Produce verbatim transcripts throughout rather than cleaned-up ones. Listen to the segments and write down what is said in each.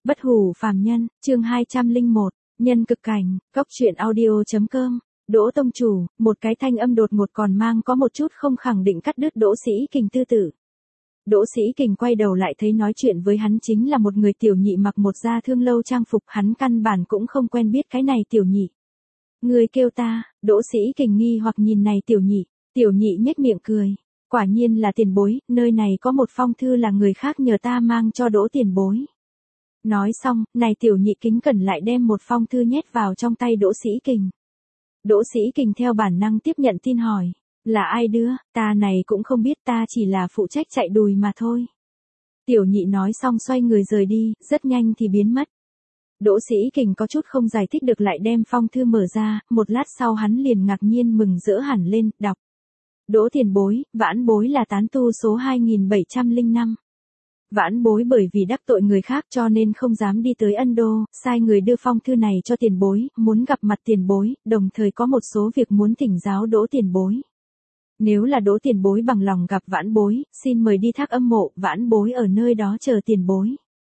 Bất hủ phàm nhân, chương hai trăm lẻ một, nhân cực cảnh, góc truyện audio.com. Đỗ tông chủ, một cái thanh âm đột ngột còn mang có một chút không khẳng định cắt đứt Đỗ Sĩ Kình tư tử. Đỗ Sĩ Kình quay đầu lại thấy nói chuyện với hắn chính là một người tiểu nhị mặc một da thương lâu trang phục, hắn căn bản cũng không quen biết cái này tiểu nhị. Người kêu ta, Đỗ Sĩ Kình nghi hoặc nhìn này tiểu nhị, tiểu nhị nhếch miệng cười. Quả nhiên là tiền bối, nơi này có một phong thư là người khác nhờ ta mang cho Đỗ tiền bối. Nói xong, này tiểu nhị kính cẩn lại đem một phong thư nhét vào trong tay Đỗ Sĩ Kình. Đỗ Sĩ Kình theo bản năng tiếp nhận tin hỏi, là ai đưa, ta này cũng không biết, ta chỉ là phụ trách chạy đùi mà thôi. Tiểu nhị nói xong xoay người rời đi, rất nhanh thì biến mất. Đỗ Sĩ Kình có chút không giải thích được lại đem phong thư mở ra, một lát sau hắn liền ngạc nhiên mừng rỡ hẳn lên, đọc. Đỗ tiền bối, vãn bối là tán tu số hai nghìn bảy trăm lẻ năm. Vãn bối bởi vì đắc tội người khác cho nên không dám đi tới Ân Đô, sai người đưa phong thư này cho tiền bối, muốn gặp mặt tiền bối, đồng thời có một số việc muốn thỉnh giáo Đỗ tiền bối. Nếu là Đỗ tiền bối bằng lòng gặp vãn bối, xin mời đi Thác Âm Mộ, vãn bối ở nơi đó chờ tiền bối.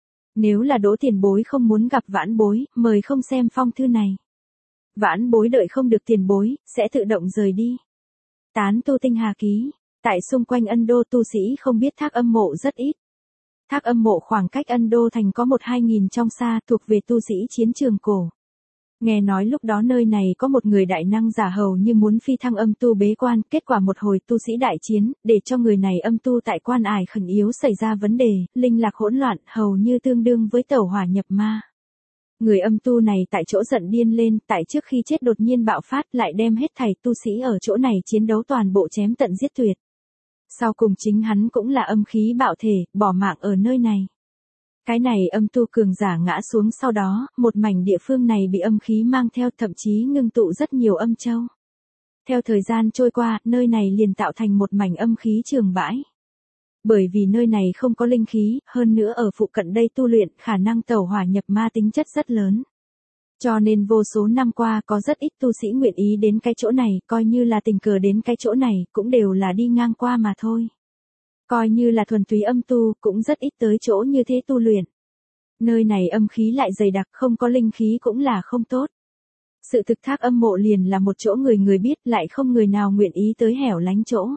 Nếu là Đỗ tiền bối không muốn gặp vãn bối, mời không xem phong thư này. Vãn bối đợi không được tiền bối, sẽ tự động rời đi. Tán tu tinh hà ký, tại xung quanh Ân Đô tu sĩ không biết Thác Âm Mộ rất ít. Thác Âm Mộ khoảng cách Ân Đô thành có một hai nghìn trong xa, thuộc về tu sĩ chiến trường cổ. Nghe nói lúc đó nơi này có một người đại năng giả hầu như muốn phi thăng âm tu bế quan, kết quả một hồi tu sĩ đại chiến, để cho người này âm tu tại quan ải khẩn yếu xảy ra vấn đề, linh lạc hỗn loạn, hầu như tương đương với tẩu hỏa nhập ma. Người âm tu này tại chỗ giận điên lên, tại trước khi chết đột nhiên bạo phát lại đem hết thảy tu sĩ ở chỗ này chiến đấu toàn bộ chém tận giết tuyệt. Sau cùng chính hắn cũng là âm khí bạo thể, bỏ mạng ở nơi này. Cái này âm tu cường giả ngã xuống sau đó, một mảnh địa phương này bị âm khí mang theo, thậm chí ngưng tụ rất nhiều âm châu. Theo thời gian trôi qua, nơi này liền tạo thành một mảnh âm khí trường bãi. Bởi vì nơi này không có linh khí, hơn nữa ở phụ cận đây tu luyện, khả năng tẩu hỏa nhập ma tính chất rất lớn. Cho nên vô số năm qua có rất ít tu sĩ nguyện ý đến cái chỗ này, coi như là tình cờ đến cái chỗ này, cũng đều là đi ngang qua mà thôi. Coi như là thuần túy âm tu, cũng rất ít tới chỗ như thế tu luyện. Nơi này âm khí lại dày đặc, không có linh khí cũng là không tốt. Sự thực Thác Âm Mộ liền là một chỗ người người biết, lại không người nào nguyện ý tới hẻo lánh chỗ.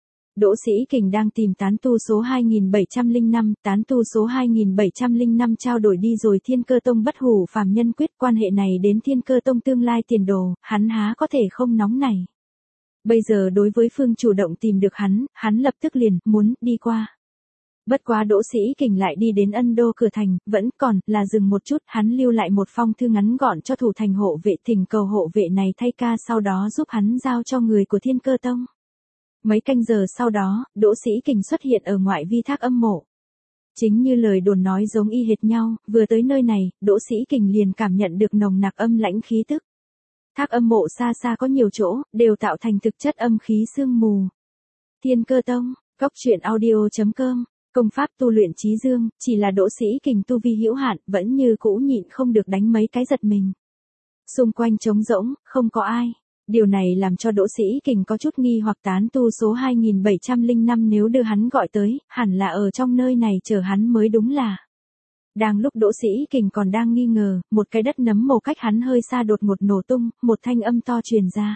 Đỗ Sĩ Kình đang tìm tán tu số hai nghìn bảy trăm lẻ năm, tán tu số hai nghìn bảy trăm lẻ năm trao đổi đi rồi Thiên Cơ Tông bất hủ phàm nhân quyết, quan hệ này đến Thiên Cơ Tông tương lai tiền đồ, hắn há có thể không nóng này. Bây giờ đối với phương chủ động tìm được hắn, hắn lập tức liền muốn đi qua. Bất quá Đỗ Sĩ Kình lại đi đến Ân Đô cửa thành, vẫn còn là dừng một chút, hắn lưu lại một phong thư ngắn gọn cho thủ thành hộ vệ, thỉnh cầu hộ vệ này thay ca sau đó giúp hắn giao cho người của Thiên Cơ Tông. Mấy canh giờ sau đó, Đỗ Sĩ Kình xuất hiện ở ngoại vi Thác Âm Mộ. Chính như lời đồn nói giống y hệt nhau, vừa tới nơi này, Đỗ Sĩ Kình liền cảm nhận được nồng nặc âm lãnh khí tức. Thác Âm Mộ xa xa có nhiều chỗ, đều tạo thành thực chất âm khí sương mù. Thiên Cơ Tông, góc truyện audio.com, công pháp tu luyện chí dương, chỉ là Đỗ Sĩ Kình tu vi hữu hạn, vẫn như cũ nhịn không được đánh mấy cái giật mình. Xung quanh trống rỗng, không có ai. Điều này làm cho Đỗ Sĩ Kình có chút nghi hoặc, tán tu số hai nghìn bảy trăm lẻ năm nếu đưa hắn gọi tới, hẳn là ở trong nơi này chờ hắn mới đúng là. Đang lúc Đỗ Sĩ Kình còn đang nghi ngờ, một cái đất nấm mồ cách hắn hơi xa đột ngột nổ tung, một thanh âm to truyền ra.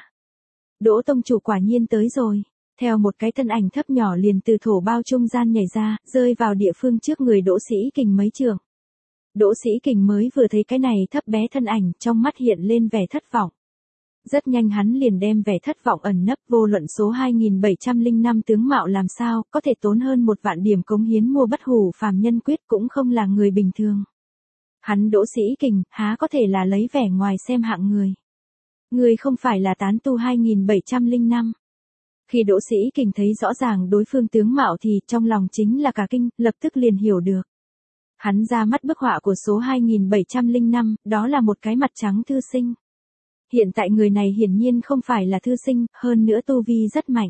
Đỗ tông chủ quả nhiên tới rồi. Theo một cái thân ảnh thấp nhỏ liền từ thổ bao trung gian nhảy ra, rơi vào địa phương trước người Đỗ Sĩ Kình mấy trượng. Đỗ Sĩ Kình mới vừa thấy cái này thấp bé thân ảnh, trong mắt hiện lên vẻ thất vọng. Rất nhanh hắn liền đem vẻ thất vọng ẩn nấp, vô luận số hai nghìn bảy trăm lẻ năm tướng mạo làm sao, có thể tốn hơn một vạn điểm cống hiến mua bất hủ phàm nhân quyết, cũng không là người bình thường. Hắn Đỗ Sĩ Kình, há có thể là lấy vẻ ngoài xem hạng người. Người không phải là tán tu hai nghìn bảy trăm lẻ năm. Khi Đỗ Sĩ Kình thấy rõ ràng đối phương tướng mạo thì trong lòng chính là cả kinh, lập tức liền hiểu được. Hắn ra mắt bức họa của số hai nghìn bảy trăm lẻ năm, đó là một cái mặt trắng thư sinh. Hiện tại người này hiển nhiên không phải là thư sinh, hơn nữa tu vi rất mạnh.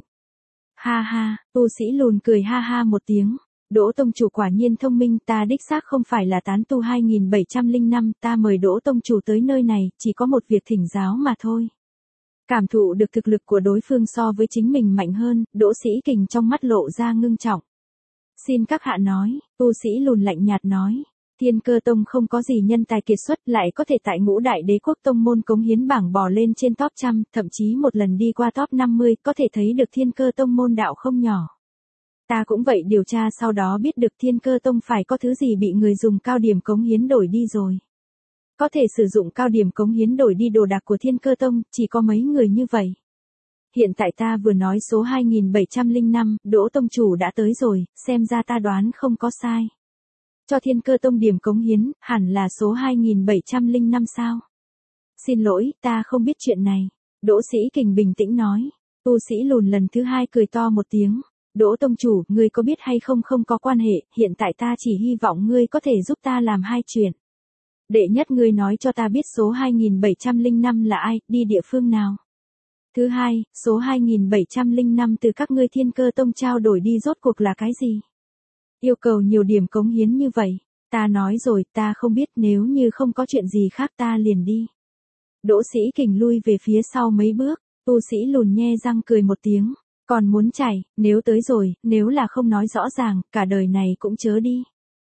Ha ha, tu sĩ lùn cười ha ha một tiếng. Đỗ tông chủ quả nhiên thông minh, ta đích xác không phải là tán tu hai nghìn bảy trăm lẻ năm, ta mời Đỗ tông chủ tới nơi này, chỉ có một việc thỉnh giáo mà thôi. Cảm thụ được thực lực của đối phương so với chính mình mạnh hơn, Đỗ Sĩ Kình trong mắt lộ ra ngưng trọng. Xin các hạ nói, tu sĩ lùn lạnh nhạt nói. Thiên Cơ Tông không có gì nhân tài kiệt xuất, lại có thể tại ngũ đại đế quốc tông môn cống hiến bảng bò lên trên top trăm, thậm chí một lần đi qua top năm mươi, có thể thấy được Thiên Cơ Tông môn đạo không nhỏ. Ta cũng vậy, điều tra sau đó biết được Thiên Cơ Tông phải có thứ gì bị người dùng cao điểm cống hiến đổi đi rồi. Có thể sử dụng cao điểm cống hiến đổi đi đồ đạc của Thiên Cơ Tông, chỉ có mấy người như vậy. Hiện tại ta vừa nói số hai nghìn bảy trăm lẻ năm, Đỗ Tông Chủ đã tới rồi, xem ra ta đoán không có sai. Cho Thiên Cơ Tông điểm cống hiến, hẳn là số hai nghìn bảy trăm lẻ năm sao? Xin lỗi, ta không biết chuyện này. Đỗ Sĩ Kình bình tĩnh nói. Tu sĩ lùn lần thứ hai cười to một tiếng. Đỗ Tông Chủ, ngươi có biết hay không không có quan hệ, hiện tại ta chỉ hy vọng ngươi có thể giúp ta làm hai chuyện. Đệ nhất, ngươi nói cho ta biết số hai nghìn bảy trăm lẻ năm là ai, đi địa phương nào. Thứ hai, số hai nghìn bảy trăm lẻ năm từ các ngươi Thiên Cơ Tông trao đổi đi rốt cuộc là cái gì? Yêu cầu nhiều điểm cống hiến như vậy. Ta nói rồi, ta không biết, nếu như không có chuyện gì khác ta liền đi. Đỗ Sĩ Kình lui về phía sau mấy bước, tu sĩ lùn nhe răng cười một tiếng. Còn muốn chạy, nếu tới rồi, nếu là không nói rõ ràng, cả đời này cũng chớ đi.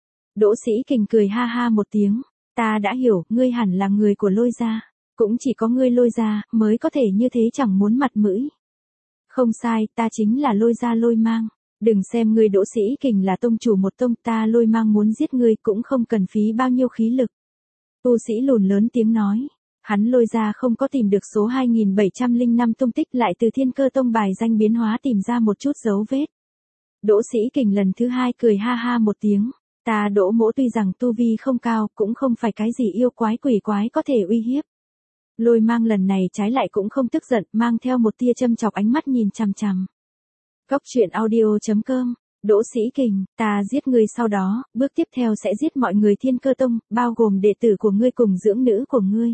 Đỗ Sĩ Kình cười ha ha một tiếng. Ta đã hiểu, ngươi hẳn là người của Lôi gia. Cũng chỉ có ngươi Lôi gia, mới có thể như thế chẳng muốn mặt mũi. Không sai, ta chính là Lôi gia Lôi Mang. Đừng xem ngươi Đỗ Sĩ Kình là tông chủ một tông, ta Lôi Mang muốn giết ngươi cũng không cần phí bao nhiêu khí lực. Tu sĩ lùn lớn tiếng nói. Hắn Lôi gia không có tìm được số hai nghìn bảy trăm lẻ năm tung tích, lại từ Thiên Cơ Tông bài danh biến hóa tìm ra một chút dấu vết. Đỗ Sĩ Kình lần thứ hai cười ha ha một tiếng. Ta Đỗ mỗ tuy rằng tu vi không cao, cũng không phải cái gì yêu quái quỷ quái có thể uy hiếp. Lôi Mang lần này trái lại cũng không tức giận, mang theo một tia châm chọc ánh mắt nhìn chằm chằm. Góc truyện audio chấm com. Đỗ Sĩ Kình, ta giết ngươi sau đó, bước tiếp theo sẽ giết mọi người Thiên Cơ Tông, bao gồm đệ tử của ngươi cùng dưỡng nữ của ngươi.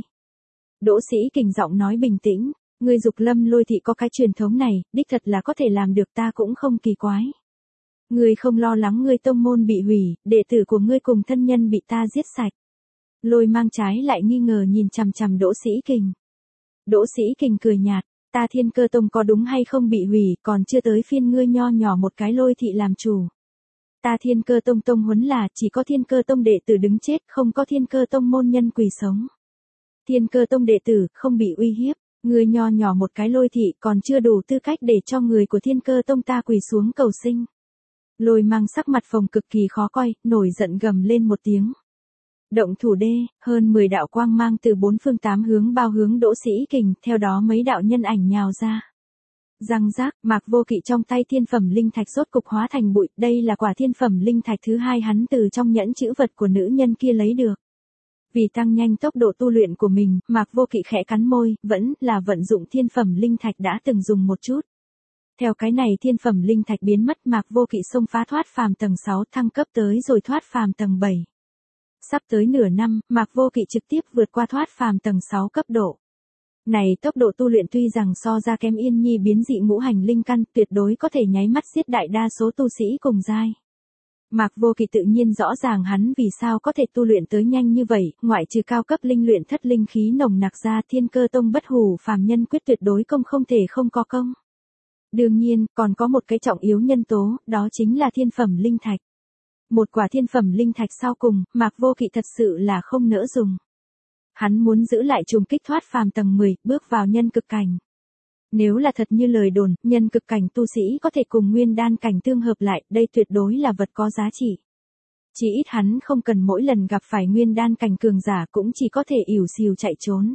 Đỗ Sĩ Kình giọng nói bình tĩnh, ngươi Dục Lâm Lôi thị có cái truyền thống này, đích thật là có thể làm được, ta cũng không kỳ quái. Ngươi không lo lắng ngươi tông môn bị hủy, đệ tử của ngươi cùng thân nhân bị ta giết sạch. Lôi Mang trái lại nghi ngờ nhìn chằm chằm Đỗ Sĩ Kình. Đỗ Sĩ Kình cười nhạt, ta Thiên Cơ Tông có đúng hay không bị hủy, còn chưa tới phiên ngươi nho nhỏ một cái Lôi thị làm chủ. Ta Thiên Cơ Tông tông huấn là chỉ có Thiên Cơ Tông đệ tử đứng chết, không có Thiên Cơ Tông môn nhân quỳ sống. Thiên Cơ Tông đệ tử không bị uy hiếp, ngươi nho nhỏ một cái Lôi thị còn chưa đủ tư cách để cho người của Thiên Cơ Tông ta quỳ xuống cầu sinh. Lôi Mang sắc mặt phồng cực kỳ khó coi, nổi giận gầm lên một tiếng. Động thủ đê, hơn mười đạo quang mang từ bốn phương tám hướng bao hướng Đỗ Sĩ Kình, theo đó mấy đạo nhân ảnh nhào ra. Răng rác, Mạc Vô Kỵ trong tay thiên phẩm linh thạch rốt cục hóa thành bụi, đây là quả thiên phẩm linh thạch thứ hai hắn từ trong nhẫn chữ vật của nữ nhân kia lấy được. Vì tăng nhanh tốc độ tu luyện của mình, Mạc Vô Kỵ khẽ cắn môi, vẫn là vận dụng thiên phẩm linh thạch đã từng dùng một chút. Theo cái này thiên phẩm linh thạch biến mất, Mạc Vô Kỵ xông phá thoát phàm tầng sáu, thăng cấp tới rồi thoát phàm tầng bảy. Sắp tới nửa năm, Mạc Vô Kỵ trực tiếp vượt qua thoát phàm tầng sáu cấp độ. Này tốc độ tu luyện tuy rằng so ra kém Yên Nhi biến dị ngũ hành linh căn, tuyệt đối có thể nháy mắt giết đại đa số tu sĩ cùng giai. Mạc Vô Kỵ tự nhiên rõ ràng hắn vì sao có thể tu luyện tới nhanh như vậy, ngoại trừ cao cấp linh luyện thất linh khí nồng nặc ra, Thiên Cơ Tông bất hủ phàm nhân quyết tuyệt đối công không thể không có công. Đương nhiên, còn có một cái trọng yếu nhân tố, đó chính là thiên phẩm linh thạch. Một quả thiên phẩm linh thạch sau cùng, Mạc Vô Kỵ thật sự là không nỡ dùng. Hắn muốn giữ lại trùng kích thoát phàm tầng mười, bước vào nhân cực cảnh. Nếu là thật như lời đồn, nhân cực cảnh tu sĩ có thể cùng nguyên đan cảnh tương hợp lại, đây tuyệt đối là vật có giá trị. Chỉ ít hắn không cần mỗi lần gặp phải nguyên đan cảnh cường giả cũng chỉ có thể ỉu xìu chạy trốn.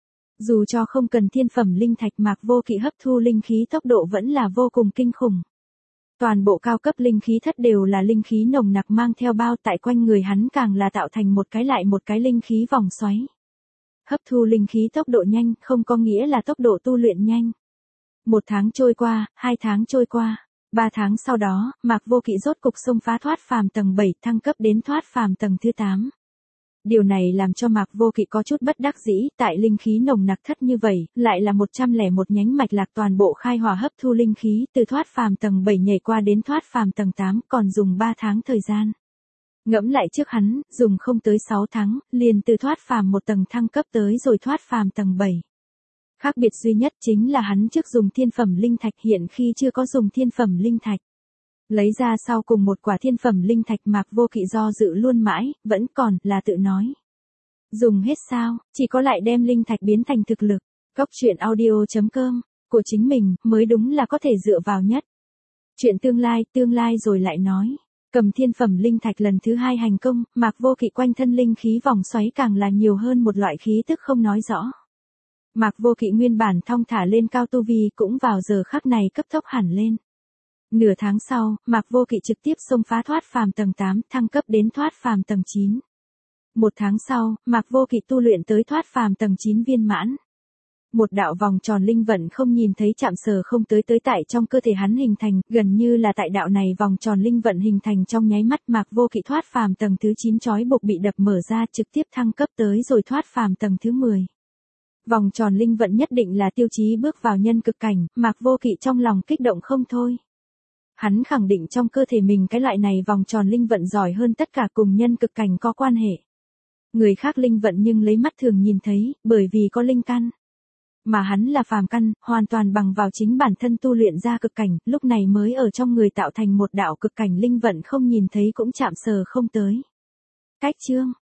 Dù cho không cần thiên phẩm linh thạch, Mạc Vô Kỵ hấp thu linh khí tốc độ vẫn là vô cùng kinh khủng. Toàn bộ cao cấp linh khí thất đều là linh khí nồng nặc mang theo bao, tại quanh người hắn càng là tạo thành một cái lại một cái linh khí vòng xoáy. Hấp thu linh khí tốc độ nhanh, không có nghĩa là tốc độ tu luyện nhanh. Một tháng trôi qua, hai tháng trôi qua, ba tháng sau đó, Mạc Vô Kỵ rốt cục xông phá thoát phàm tầng bảy, thăng cấp đến thoát phàm tầng thứ tám. Điều này làm cho Mạc Vô Kỵ có chút bất đắc dĩ, tại linh khí nồng nặc thất như vậy, lại là một trăm lẻ một nhánh mạch lạc toàn bộ khai hỏa hấp thu linh khí, từ thoát phàm tầng bảy nhảy qua đến thoát phàm tầng tám, còn dùng ba tháng thời gian. Ngẫm lại trước hắn, dùng không tới sáu tháng, liền từ thoát phàm một tầng thăng cấp tới rồi thoát phàm tầng bảy. Khác biệt duy nhất chính là hắn trước dùng thiên phẩm linh thạch, hiện khi chưa có dùng thiên phẩm linh thạch. Lấy ra sau cùng một quả thiên phẩm linh thạch, Mạc Vô Kỵ do dự luôn mãi, vẫn còn là tự nói. Dùng hết sao, chỉ có lại đem linh thạch biến thành thực lực. Góc truyện audio chấm com của chính mình mới đúng là có thể dựa vào nhất. Chuyện tương lai, tương lai rồi lại nói. Cầm thiên phẩm linh thạch lần thứ hai hành công, Mạc Vô Kỵ quanh thân linh khí vòng xoáy càng là nhiều hơn một loại khí tức không nói rõ. Mạc Vô Kỵ nguyên bản thong thả lên cao tu vi cũng vào giờ khắc này cấp tốc hẳn lên. Nửa tháng sau, Mạc Vô Kỵ trực tiếp xông phá thoát phàm tầng tám, thăng cấp đến thoát phàm tầng chín. Một tháng sau, Mạc Vô Kỵ tu luyện tới thoát phàm tầng chín viên mãn. Một đạo vòng tròn linh vận không nhìn thấy chạm sờ không tới tới tại trong cơ thể hắn hình thành, gần như là tại đạo này vòng tròn linh vận hình thành trong nháy mắt, Mạc Vô Kỵ thoát phàm tầng thứ chín trói buộc bị đập mở ra, trực tiếp thăng cấp tới rồi thoát phàm tầng thứ mười. Vòng tròn linh vận nhất định là tiêu chí bước vào nhân cực cảnh, Mạc Vô Kỵ trong lòng kích động không thôi. Hắn khẳng định trong cơ thể mình cái loại này vòng tròn linh vận giỏi hơn tất cả cùng nhân cực cảnh có quan hệ. Người khác linh vận nhưng lấy mắt thường nhìn thấy, bởi vì có linh căn. Mà hắn là phàm căn, hoàn toàn bằng vào chính bản thân tu luyện ra cực cảnh, lúc này mới ở trong người tạo thành một đạo cực cảnh linh vận không nhìn thấy cũng chạm sờ không tới. Cách chương